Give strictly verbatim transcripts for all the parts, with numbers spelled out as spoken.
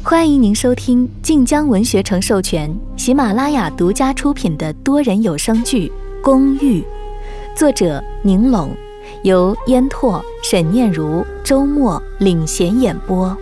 欢迎您收听晋江文学城授权、喜马拉雅独家出品的多人有声剧《公寓》，作者宁拢，由烟拓、沈念如、周末领衔演播。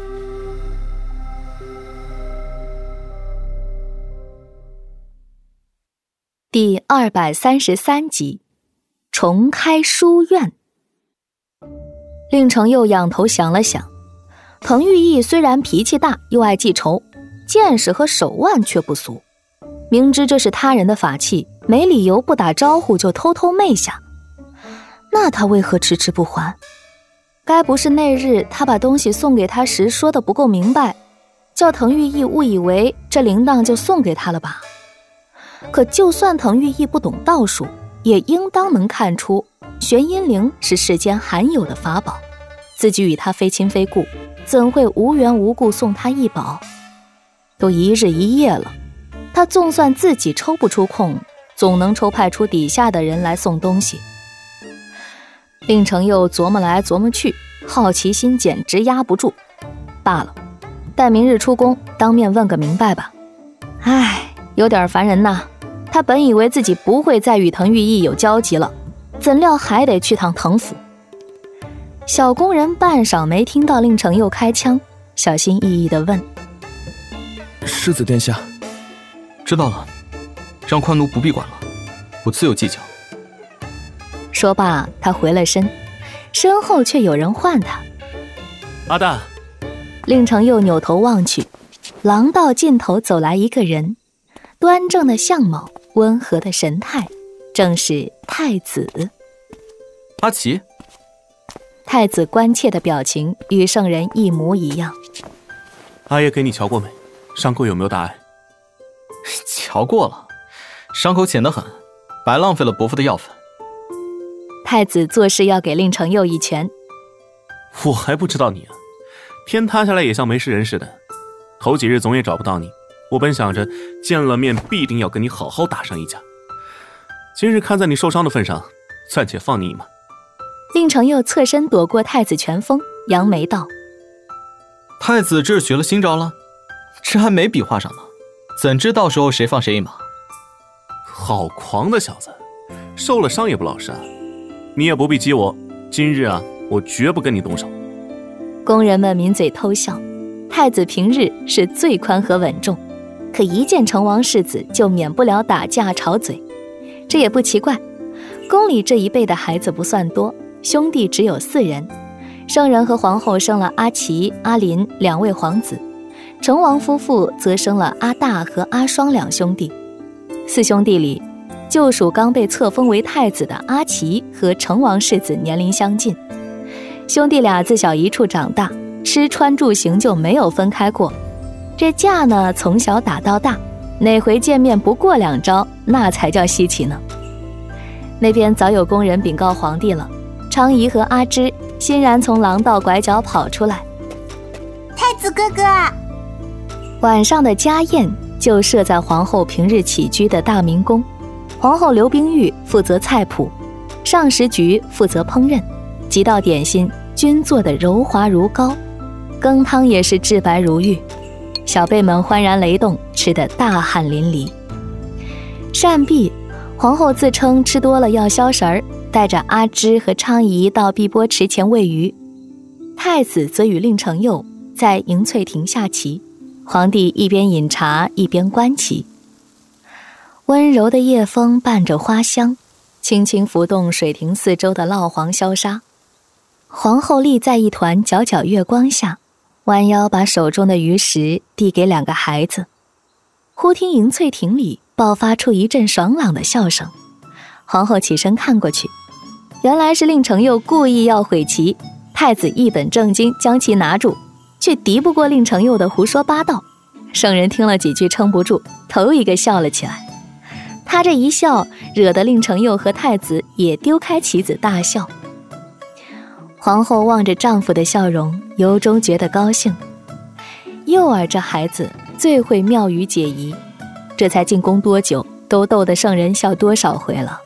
第二百三十三集，重开书院。令程又仰头想了想，彭玉义虽然脾气大又爱记仇，见识和手腕却不俗。明知这是他人的法器，没理由不打招呼就偷偷昧下。那他为何迟迟不还？该不是那日他把东西送给他时说的不够明白，叫滕玉义误以为这铃铛就送给他了吧？可就算滕玉义不懂道术，也应当能看出玄阴铃是世间罕有的法宝，自己与他非亲非故，怎会无缘无故送他一宝？都一日一夜了，他纵算自己抽不出空，总能抽派出底下的人来送东西。令程又琢磨来琢磨去，好奇心简直压不住。罢了，待明日出宫，当面问个明白吧。唉，有点烦人呐。他本以为自己不会再与滕玉义有交集了，怎料还得去趟滕府。小工人半晌没听到令程又开枪，小心翼翼地问： 世子殿下，知道了，让宽奴不必管了，我自有计较。 说罢，他回了身，身后却有人唤他。 阿旦。 令程又扭头望去，廊道尽头走来一个人，端正的相貌，温和的神态，正是太子。 阿奇。 太子关切的表情与圣人一模一样。 阿爷给你瞧过没？伤口有没有大碍？ 瞧过了，伤口浅得很，白浪费了伯父的药粉。 太子做事要给令程又一拳。 我还不知道你啊，天塌下来也像没事人似的。头几日总也找不到你，我本想着见了面必定要跟你好好打上一架。今日看在你受伤的份上，暂且放你一马。 令程又侧身躲过太子拳风，扬眉道： 太子这是学了新招了？这还没比划上呢，怎知到时候谁放谁一马？ 好狂的小子，受了伤也不老实啊！你也不必激我，今日啊，我绝不跟你动手。 工人们抿嘴偷笑。太子平日是最宽和稳重，可一见成王世子就免不了打架吵嘴。这也不奇怪，宫里这一辈的孩子不算多，兄弟只有四人。圣人和皇后生了阿奇、阿林两位皇子，成王夫妇则生了阿大和阿双两兄弟。四兄弟里，就属刚被册封为太子的阿奇和成王世子年龄相近，兄弟俩自小一处长大，吃穿住行就没有分开过。这架呢，从小打到大，哪回见面不过两招，那才叫稀奇呢。那边早有工人禀告皇帝了，昌仪和阿芝欣然从廊道拐角跑出来。 太子哥哥， 晚上的家宴就设在皇后平日起居的大明宫。皇后刘冰玉负责菜谱，上食局负责烹饪，几道点心均做得柔滑如膏，羹汤也是至白如玉。小辈们欢然雷动，吃得大汗淋漓。膳毕，皇后自称吃多了要消食儿，带着阿芝和昌仪到碧波池前喂鱼。太子则与令程又在迎翠亭下棋，皇帝一边饮茶一边观棋。温柔的夜风伴着花香，轻轻拂动水亭四周的蜡黄消沙。皇后立在一团皎皎月光下，弯腰把手中的鱼食递给两个孩子。忽听迎翠亭里爆发出一阵爽朗的笑声，皇后起身看过去，原来是令程又故意要毁棋，太子一本正经将其拿住，却敌不过令程又的胡说八道。圣人听了几句撑不住，头一个笑了起来。他这一笑，惹得令程又和太子也丢开棋子大笑。皇后望着丈夫的笑容，由衷觉得高兴。幼儿这孩子最会妙语解疑，这才进宫多久，都逗得圣人笑多少回了。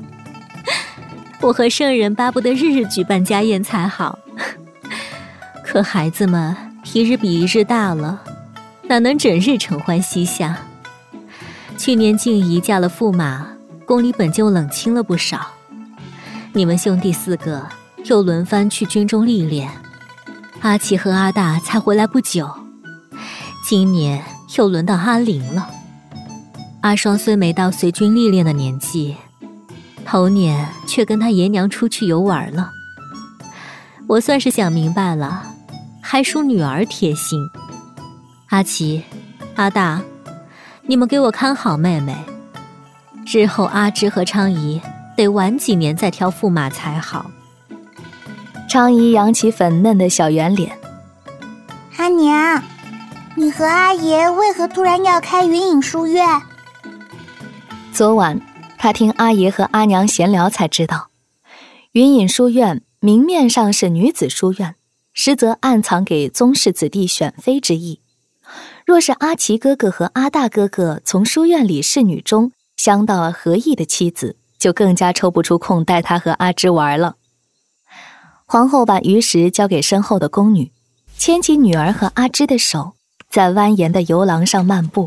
我和圣人巴不得日日举办家宴才好。 可孩子们一日比一日大了，哪能整日承欢膝下？去年静怡嫁了驸马，宫里本就冷清了不少。你们兄弟四个又轮番去军中历练，阿奇和阿大才回来不久，今年又轮到阿玲了。阿双虽没到随军历练的年纪，头年却跟他爷娘出去游玩了。我算是想明白了，还属女儿贴心。阿奇、阿大，你们给我看好妹妹，日后阿芝和昌姨得晚几年再挑驸马才好。 昌姨扬起粉嫩的小圆脸。 阿娘，你和阿爷为何突然要开云隐书院？ 昨晚他听阿爷和阿娘闲聊才知道，云隐书院明面上是女子书院，实则暗藏给宗室子弟选妃之意。若是阿奇哥哥和阿大哥哥从书院里侍女中相到合意的妻子，就更加抽不出空带他和阿芝玩了。皇后把鱼食交给身后的宫女，牵起女儿和阿芝的手，在蜿蜒的游廊上漫步。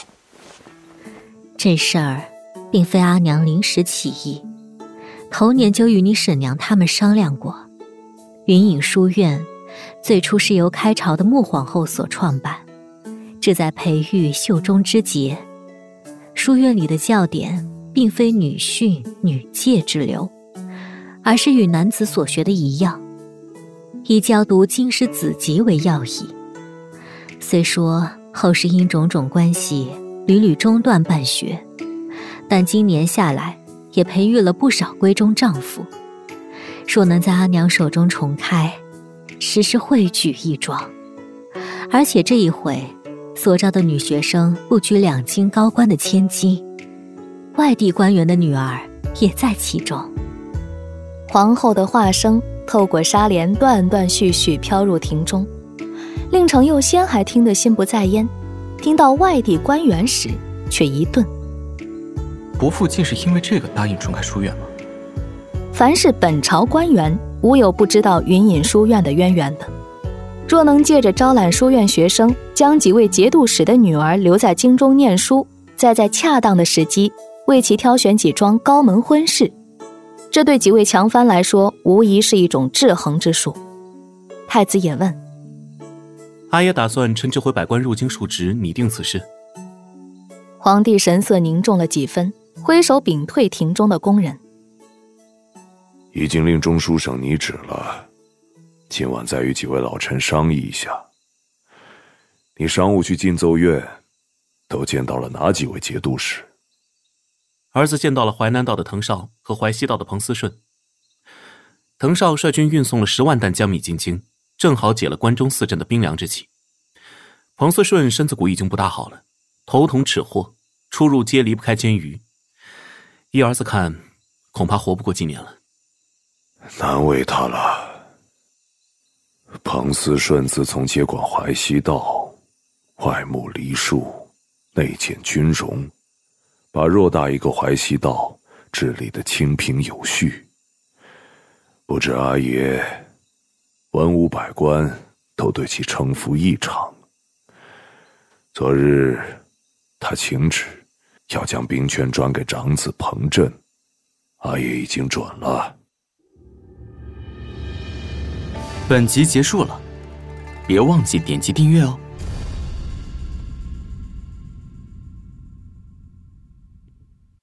这事儿并非阿娘临时起意，头年就与你婶娘他们商量过。云隐书院最初是由开朝的穆皇后所创办，旨在培育秀中之节。书院里的教典并非女训女戒之流，而是与男子所学的一样，以教读经史子集为要义。虽说后世因种种关系屡屡中断办学，但今年下来也培育了不少闺中丈夫。若能在阿娘手中重开，实是惠举一桩。而且这一回所招的女学生不拘两京高官的千金，外地官员的女儿也在其中。 皇后的话声透过纱帘断断续续飘入庭中，令程又先还听得心不在焉，听到外地官员时却一顿。 伯父竟是因为这个答应重开书院吗？ 凡是本朝官员，无有不知道云隐书院的渊源的。若能借着招揽书院学生，将几位节度使的女儿留在京中念书，再在恰当的时机为其挑选几桩高门婚事，这对几位强藩来说无疑是一种制衡之术。太子也问： 阿爷打算趁这回百官入京述职，拟定此事？ 皇帝神色凝重了几分，挥手屏退庭中的宫人。 已经令中书省拟旨了，今晚再与几位老臣商议一下。你商务去进奏院，都见到了哪几位节度使？ 儿子见到了淮南道的滕绍和淮西道的彭思顺。滕绍率军运送了十万担江米进京，正好解了关中四镇的兵粮之急。彭思顺身子骨已经不大好了，头疼齿货，出入皆离不开监狱。依儿子看，恐怕活不过几年了。 难为他了。彭思顺自从接管淮西道，外牧黎庶，内建军容，把偌大一个淮西道治理得清平有序。不知阿爷文武百官都对其称服异常。昨日他请旨要将兵权转给长子彭震，阿爷已经准了。 本集结束了，别忘记点击订阅哦。